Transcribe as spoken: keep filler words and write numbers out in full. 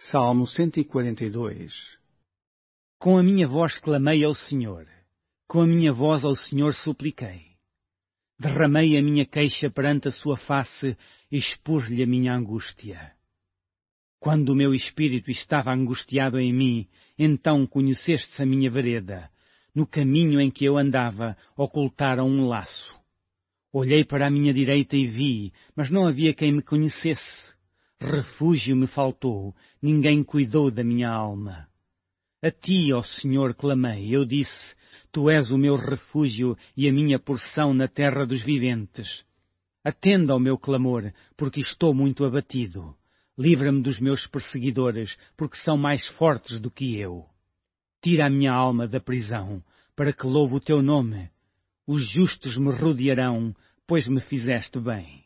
Salmo cento e quarenta e dois. Com a minha voz clamei ao Senhor, com a minha voz ao Senhor supliquei. Derramei a minha queixa perante a sua face e expus-lhe a minha angústia. Quando o meu espírito estava angustiado em mim, então conheceste a minha vereda. No caminho em que eu andava, ocultaram um laço. Olhei para a minha direita e vi, mas não havia quem me conhecesse. Refúgio me faltou, ninguém cuidou da minha alma. A ti, ó Senhor, clamei, eu disse, tu és o meu refúgio e a minha porção na terra dos viventes. Atenda ao meu clamor, porque estou muito abatido. Livra-me dos meus perseguidores, porque são mais fortes do que eu. Tira a minha alma da prisão, para que louve o teu nome. Os justos me rodearão, pois me fizeste bem.